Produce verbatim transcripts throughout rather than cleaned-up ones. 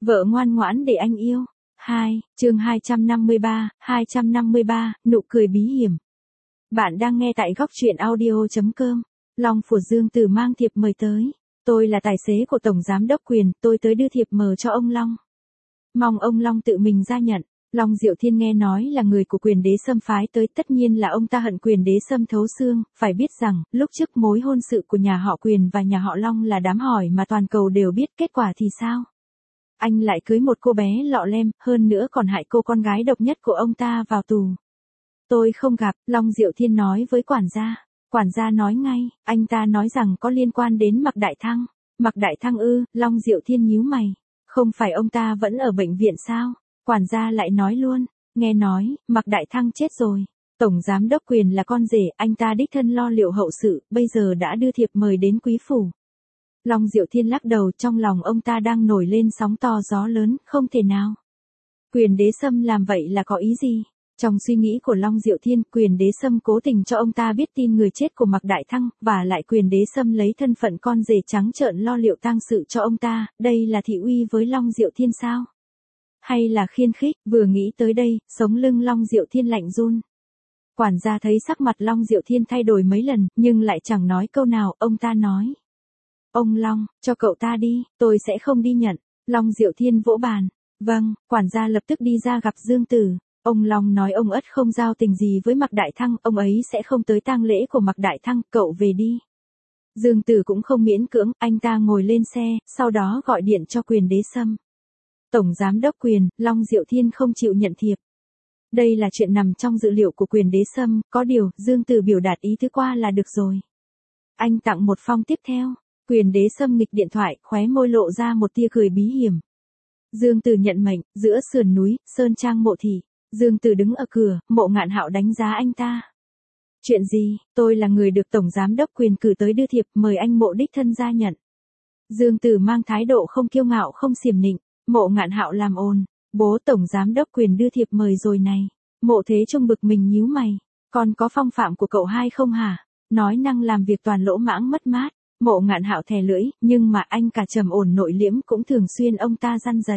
Vợ ngoan ngoãn để anh yêu. hai, chương hai trăm năm mươi ba, hai trăm năm mươi ba, nụ cười bí hiểm. Bạn đang nghe tại góc truyện audio.com. Long Phủ Dương Tử mang thiệp mời tới. Tôi là tài xế của Tổng Giám Đốc Quyền, tôi tới đưa thiệp mời cho ông Long. Mong ông Long tự mình ra nhận. Long Diệu Thiên nghe nói là người của Quyền Đế Sâm phái tới, tất nhiên là ông ta hận Quyền Đế Sâm thấu xương, phải biết rằng, lúc trước mối hôn sự của nhà họ Quyền và nhà họ Long là đám hỏi mà toàn cầu đều biết, kết quả thì sao? Anh lại cưới một cô bé lọ lem, hơn nữa còn hại cô con gái độc nhất của ông ta vào tù. Tôi không gặp, Long Diệu Thiên nói với quản gia. Quản gia nói ngay, anh ta nói rằng có liên quan đến Mạc Đại Thăng. Mạc Đại Thăng ư? Long Diệu Thiên nhíu mày. Không phải ông ta vẫn ở bệnh viện sao? Quản gia lại nói luôn, nghe nói, Mạc Đại Thăng chết rồi. Tổng Giám Đốc Quyền là con rể, anh ta đích thân lo liệu hậu sự, bây giờ đã đưa thiệp mời đến quý phủ. Long Diệu Thiên lắc đầu, trong lòng ông ta đang nổi lên sóng to gió lớn, không thể nào. Quyền Đế Sâm làm vậy là có ý gì? Trong suy nghĩ của Long Diệu Thiên, Quyền Đế Sâm cố tình cho ông ta biết tin người chết của Mạc Đại Thăng, và lại Quyền Đế Sâm lấy thân phận con rể trắng trợn lo liệu tang sự cho ông ta, đây là thị uy với Long Diệu Thiên sao? Hay là khiên khích? Vừa nghĩ tới đây, sống lưng Long Diệu Thiên lạnh run. Quản gia thấy sắc mặt Long Diệu Thiên thay đổi mấy lần, nhưng lại chẳng nói câu nào, ông ta nói. Ông Long, cho cậu ta đi, tôi sẽ không đi nhận. Long Diệu Thiên vỗ bàn. Vâng, quản gia lập tức đi ra gặp Dương Tử. Ông Long nói ông ất không giao tình gì với Mạc Đại Thăng, ông ấy sẽ không tới tang lễ của Mạc Đại Thăng, cậu về đi. Dương Tử cũng không miễn cưỡng, anh ta ngồi lên xe, sau đó gọi điện cho Quyền Đế Sâm. Tổng Giám Đốc Quyền, Long Diệu Thiên không chịu nhận thiệp. Đây là chuyện nằm trong dự liệu của Quyền Đế Sâm, có điều, Dương Tử biểu đạt ý thứ qua là được rồi. Anh tặng một phong tiếp theo. Quyền Đế Sâm nghịch điện thoại, khóe môi lộ ra một tia cười bí hiểm. Dương Tử nhận mệnh, giữa sườn núi, sơn trang Mộ thị. Dương Tử đứng ở cửa, Mộ Ngạn Hạo đánh giá anh ta. Chuyện gì? Tôi là người được Tổng Giám Đốc Quyền cử tới đưa thiệp, mời anh Mộ đích thân ra nhận. Dương Tử mang thái độ không kiêu ngạo không xiểm nịnh. Mộ Ngạn Hạo làm ồn. Bố Tổng Giám Đốc Quyền đưa thiệp mời rồi này. Mộ Thế Trung bực mình nhíu mày. Còn có phong phạm của cậu hai không hả? Nói năng làm việc toàn lỗ mãng mất mát. Mộ Ngạn Hạo thè lưỡi, nhưng mà anh cả trầm ổn nội liễm cũng thường xuyên ông ta răn dày.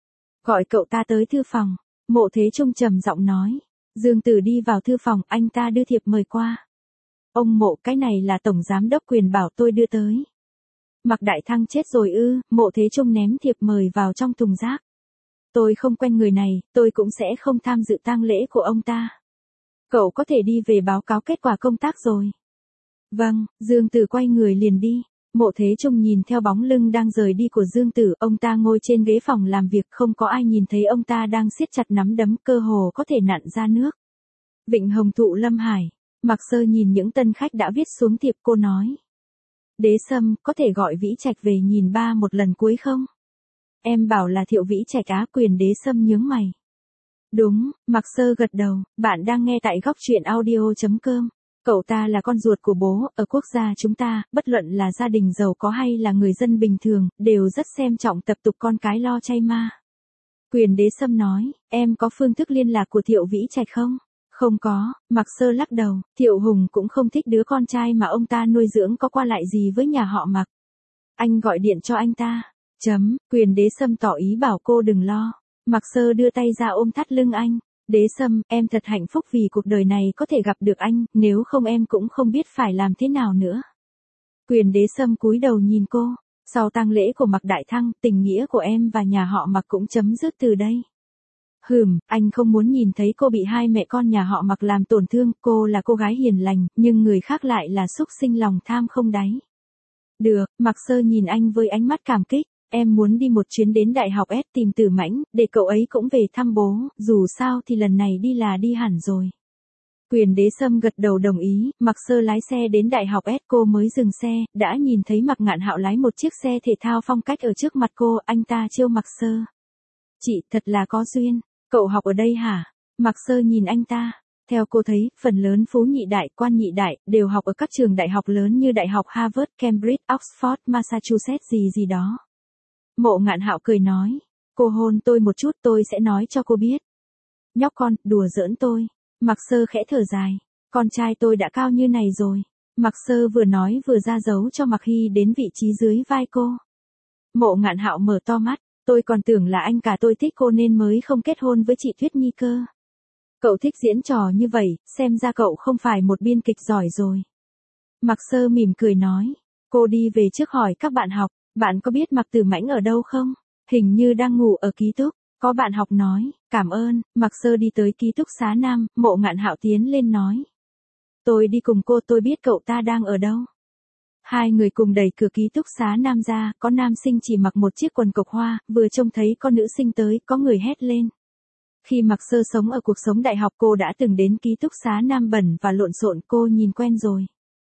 Gọi cậu ta tới thư phòng. Mộ Thế Trung trầm giọng nói. Dương Tử đi vào thư phòng, anh ta đưa thiệp mời qua. Ông Mộ, cái này là Tổng Giám Đốc Quyền bảo tôi đưa tới. Mạc Đại Thăng chết rồi ư? Mộ Thế Trung ném thiệp mời vào trong thùng rác. Tôi không quen người này, tôi cũng sẽ không tham dự tang lễ của ông ta. Cậu có thể đi về báo cáo kết quả công tác rồi. Vâng, Dương Tử quay người liền đi. Mộ Thế Trung nhìn theo bóng lưng đang rời đi của Dương Tử, ông ta ngồi trên ghế phòng làm việc, không có ai nhìn thấy ông ta đang siết chặt nắm đấm, cơ hồ có thể nặn ra nước. Vịnh Hồng Thụ Lâm Hải. Mạc Sơ nhìn những tân khách đã viết xuống thiệp, cô nói. Đế Sâm, có thể gọi Vĩ Trạch về nhìn ba một lần cuối không? Em bảo là Thiệu Vĩ Trạch á? Quyền Đế Sâm nhướng mày. Đúng, Mạc Sơ gật đầu, bạn đang nghe tại góc truyện audio.com. Cậu ta là con ruột của bố, ở quốc gia chúng ta, bất luận là gia đình giàu có hay là người dân bình thường, đều rất xem trọng tập tục con cái lo chay ma. Quyền Đế Sâm nói, em có phương thức liên lạc của Thiệu Vĩ Trạch không? Không có, Mạc Sơ lắc đầu, Thiệu Hùng cũng không thích đứa con trai mà ông ta nuôi dưỡng có qua lại gì với nhà họ Mạc. Anh gọi điện cho anh ta. Chấm, Quyền Đế Sâm tỏ ý bảo cô đừng lo. Mạc Sơ đưa tay ra ôm thắt lưng anh. Đế Sâm, em thật hạnh phúc vì cuộc đời này có thể gặp được anh, nếu không em cũng không biết phải làm thế nào nữa. Quyền Đế Sâm cúi đầu nhìn cô. Sau tang lễ của Mạc Đại Thăng, tình nghĩa của em và nhà họ Mạc cũng chấm dứt từ đây. Hừm, anh không muốn nhìn thấy cô bị hai mẹ con nhà họ Mạc làm tổn thương, cô là cô gái hiền lành, nhưng người khác lại là xúc sinh lòng tham không đáy. Được, Mạc Sơ nhìn anh với ánh mắt cảm kích. Em muốn đi một chuyến đến Đại học S tìm Tử Mãnh, để cậu ấy cũng về thăm bố, dù sao thì lần này đi là đi hẳn rồi. Quyền Đế Sâm gật đầu đồng ý, Mạc Sơ lái xe đến Đại học S, cô mới dừng xe, đã nhìn thấy Mạc Ngạn Hạo lái một chiếc xe thể thao phong cách ở trước mặt cô, anh ta trêu Mạc Sơ. Chị, thật là có duyên, cậu học ở đây hả? Mạc Sơ nhìn anh ta. Theo cô thấy, phần lớn phú nhị đại, quan nhị đại, đều học ở các trường đại học lớn như Đại học Harvard, Cambridge, Oxford, Massachusetts gì gì đó. Mộ Ngạn Hạo cười nói, cô hôn tôi một chút tôi sẽ nói cho cô biết. Nhóc con, đùa giỡn tôi. Mạc Sơ khẽ thở dài, con trai tôi đã cao như này rồi. Mạc Sơ vừa nói vừa ra dấu cho Mạc Hy đến vị trí dưới vai cô. Mộ Ngạn Hạo mở to mắt, Tôi còn tưởng là anh cả tôi thích cô nên mới không kết hôn với chị Tuyết Nhi cơ. Cậu thích diễn trò như vậy, xem ra cậu không phải một biên kịch giỏi rồi. Mạc Sơ mỉm cười nói. Cô đi về trước hỏi các bạn học, bạn có biết Mạc Tử Mãnh ở đâu không? Hình như đang ngủ ở ký túc. Có bạn học nói, cảm ơn. Mạc Sơ đi tới ký túc xá nam, Mộ Ngạn Hạo tiến lên nói. Tôi đi cùng cô, tôi biết cậu ta đang ở đâu. Hai người cùng đẩy cửa ký túc xá nam ra, có nam sinh chỉ mặc một chiếc quần cộc hoa, vừa trông thấy có nữ sinh tới, có người hét lên. Khi Mạc Sơ sống ở cuộc sống đại học cô đã từng đến ký túc xá nam bẩn và lộn xộn, cô nhìn quen rồi.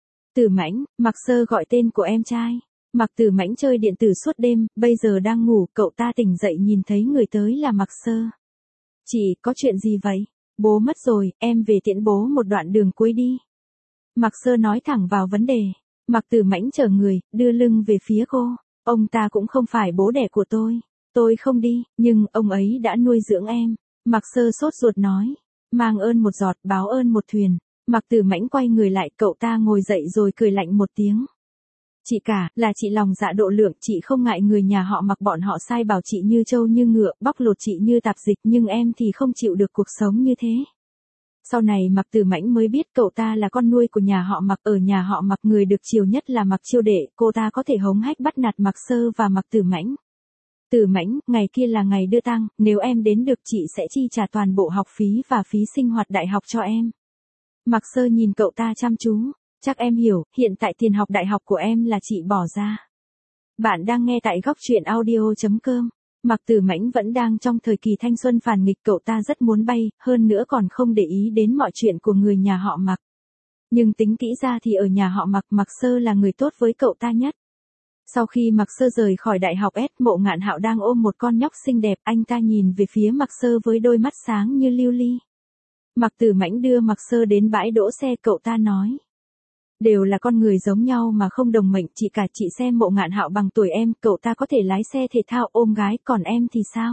Tử Mãnh, Mạc Sơ gọi tên của em trai. Mạc Tử Mãnh chơi điện tử suốt đêm, bây giờ đang ngủ, cậu ta tỉnh dậy nhìn thấy người tới là Mạc Sơ. Chị, có chuyện gì vậy? Bố mất rồi, em về tiễn bố một đoạn đường cuối đi. Mạc Sơ nói thẳng vào vấn đề. Mạc Tử Mãnh chờ người, đưa lưng về phía cô. Ông ta cũng không phải bố đẻ của tôi. Tôi không đi, nhưng ông ấy đã nuôi dưỡng em. Mạc Sơ sốt ruột nói. Mang ơn một giọt, báo ơn một thuyền. Mạc Tử Mãnh quay người lại, cậu ta ngồi dậy rồi cười lạnh một tiếng. Chị cả, là chị lòng dạ độ lượng, chị không ngại người nhà họ Mạc bọn họ sai bảo chị như trâu như ngựa, bóc lột chị như tạp dịch, nhưng em thì không chịu được cuộc sống như thế. Sau này Mạc Tử Mãnh mới biết cậu ta là con nuôi của nhà họ Mạc, ở nhà họ Mạc người được chiều nhất là Mạc Chiêu Đệ, cô ta có thể hống hách bắt nạt Mạc Sơ và Mạc Tử Mãnh. Tử Mãnh, ngày kia là ngày đưa tang, nếu em đến được chị sẽ chi trả toàn bộ học phí và phí sinh hoạt đại học cho em. Mạc Sơ nhìn cậu ta chăm chú, chắc em hiểu, hiện tại tiền học đại học của em là chị bỏ ra. Bạn đang nghe tại góc truyện audio chấm com. Mạc Tử Mãnh vẫn đang trong thời kỳ thanh xuân phản nghịch, cậu ta rất muốn bay, hơn nữa còn không để ý đến mọi chuyện của người nhà họ Mạc. Nhưng tính kỹ ra thì ở nhà họ Mạc, Mạc Sơ là người tốt với cậu ta nhất. Sau khi Mạc Sơ rời khỏi đại học S, Mộ Ngạn Hạo đang ôm một con nhóc xinh đẹp, anh ta nhìn về phía Mạc Sơ với đôi mắt sáng như lưu ly. Mạc Tử Mãnh đưa Mạc Sơ đến bãi đỗ xe, cậu ta nói. Đều là con người giống nhau mà không đồng mệnh, chị cả chị xem Mộ Ngạn Hạo bằng tuổi em, cậu ta có thể lái xe thể thao ôm gái, còn em thì sao?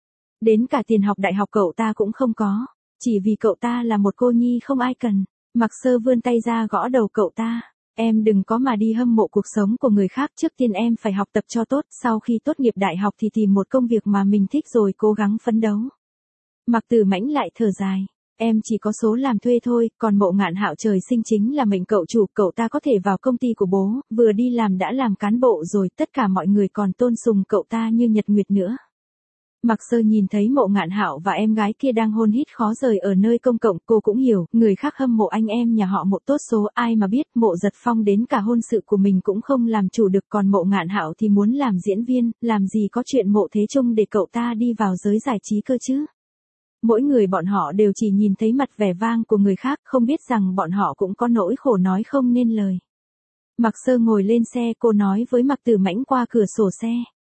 Đến cả tiền học đại học cậu ta cũng không có, chỉ vì cậu ta là một cô nhi không ai cần. Mạc Sơ vươn tay ra gõ đầu cậu ta. Em đừng có mà đi hâm mộ cuộc sống của người khác, trước tiên em phải học tập cho tốt, sau khi tốt nghiệp đại học thì tìm một công việc mà mình thích rồi cố gắng phấn đấu. Mạc Tử Mãnh lại thở dài. Em chỉ có số làm thuê thôi, còn Mộ Ngạn Hạo trời sinh chính là mệnh cậu chủ, cậu ta có thể vào công ty của bố, vừa đi làm đã làm cán bộ rồi, tất cả mọi người còn tôn sùng cậu ta như nhật nguyệt nữa. Mạc Sơ nhìn thấy Mộ Ngạn Hạo và em gái kia đang hôn hít khó rời ở nơi công cộng, cô cũng hiểu, người khác hâm mộ anh em nhà họ Mộ tốt số, ai mà biết Mộ Giật Phong đến cả hôn sự của mình cũng không làm chủ được, còn Mộ Ngạn Hạo thì muốn làm diễn viên, làm gì có chuyện Mộ Thế Trung để cậu ta đi vào giới giải trí cơ chứ. Mỗi người bọn họ đều chỉ nhìn thấy mặt vẻ vang của người khác, không biết rằng bọn họ cũng có nỗi khổ nói không nên lời. Mạc Sơ ngồi lên xe, cô nói với Mạc Tử Mãnh qua cửa sổ xe.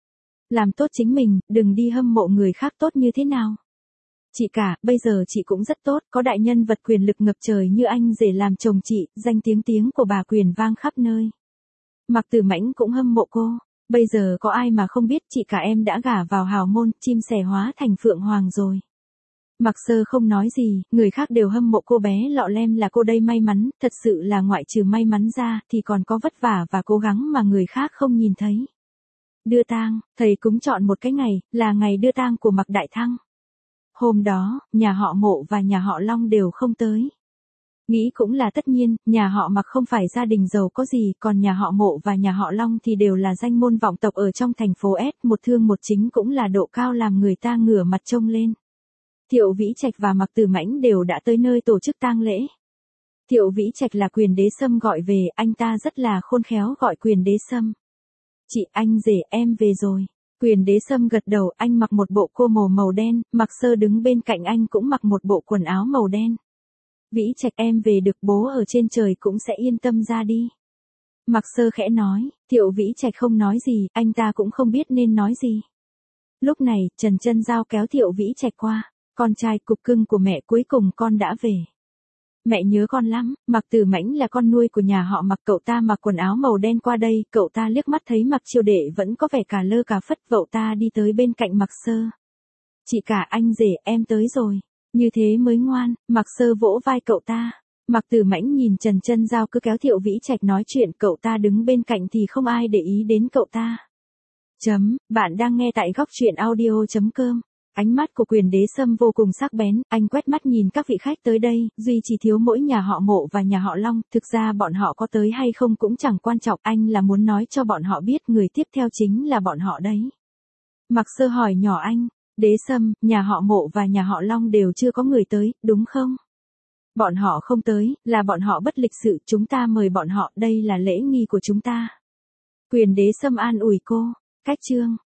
Làm tốt chính mình, đừng đi hâm mộ người khác tốt như thế nào. Chị cả, bây giờ chị cũng rất tốt, có đại nhân vật quyền lực ngập trời như anh rể làm chồng chị, danh tiếng tiếng của bà quyền vang khắp nơi. Mạc Tử Mãnh cũng hâm mộ cô, bây giờ có ai mà không biết chị cả em đã gả vào hào môn, chim sẻ hóa thành phượng hoàng rồi. Mạc Sơ không nói gì, người khác đều hâm mộ cô bé lọ lem là cô đây may mắn, thật sự là ngoại trừ may mắn ra thì còn có vất vả và cố gắng mà người khác không nhìn thấy. Đưa tang, thầy cúng chọn một cái ngày, là ngày đưa tang của Mạc Đại Thăng. Hôm đó, nhà họ Mộ và nhà họ Long đều không tới. Nghĩ cũng là tất nhiên, nhà họ Mạc không phải gia đình giàu có gì, còn nhà họ Mộ và nhà họ Long thì đều là danh môn vọng tộc ở trong thành phố S, một thương một chính cũng là độ cao làm người ta ngửa mặt trông lên. Thiệu Vĩ Trạch và Mạc Tử Mãnh đều đã tới nơi tổ chức tang lễ. Thiệu Vĩ Trạch là Quyền Đế Sâm gọi về, anh ta rất là khôn khéo gọi Quyền Đế Sâm. Chị, anh rể, em về rồi. Quyền Đế Sâm gật đầu, anh mặc một bộ cô màu màu đen, Mạc Sơ đứng bên cạnh anh cũng mặc một bộ quần áo màu đen. Vĩ Trạch em về được, bố ở trên trời cũng sẽ yên tâm ra đi. Mạc Sơ khẽ nói, Thiệu Vĩ Trạch không nói gì, anh ta cũng không biết nên nói gì. Lúc này, Trần Chân Giao kéo Thiệu Vĩ Trạch qua. Con trai cục cưng của mẹ, cuối cùng con đã về. Mẹ nhớ con lắm. Mạc Tử Mãnh là con nuôi của nhà họ Mạc, cậu ta mặc quần áo màu đen qua đây, cậu ta liếc mắt thấy Mạc Chiêu Đệ vẫn có vẻ cà lơ cà phất, cậu ta đi tới bên cạnh Mạc Sơ. Chị cả, anh rể, em tới rồi. Như thế mới ngoan. Mạc Sơ vỗ vai cậu ta. Mạc Tử Mãnh nhìn Trần Chân Giao cứ kéo Thiệu Vĩ Trạch nói chuyện, cậu ta đứng bên cạnh thì không ai để ý đến cậu ta. Chấm, bạn đang nghe tại góc truyện audio.com. Ánh mắt của Quyền Đế Sâm vô cùng sắc bén, anh quét mắt nhìn các vị khách tới đây, duy chỉ thiếu mỗi nhà họ Mộ và nhà họ Long, thực ra bọn họ có tới hay không cũng chẳng quan trọng, anh là muốn nói cho bọn họ biết người tiếp theo chính là bọn họ đấy. Mặc Sơ hỏi nhỏ anh, Đế Sâm, nhà họ Mộ và nhà họ Long đều chưa có người tới, đúng không? Bọn họ không tới, là bọn họ bất lịch sự, chúng ta mời bọn họ, đây là lễ nghi của chúng ta. Quyền Đế Sâm an ủi cô, cách chương.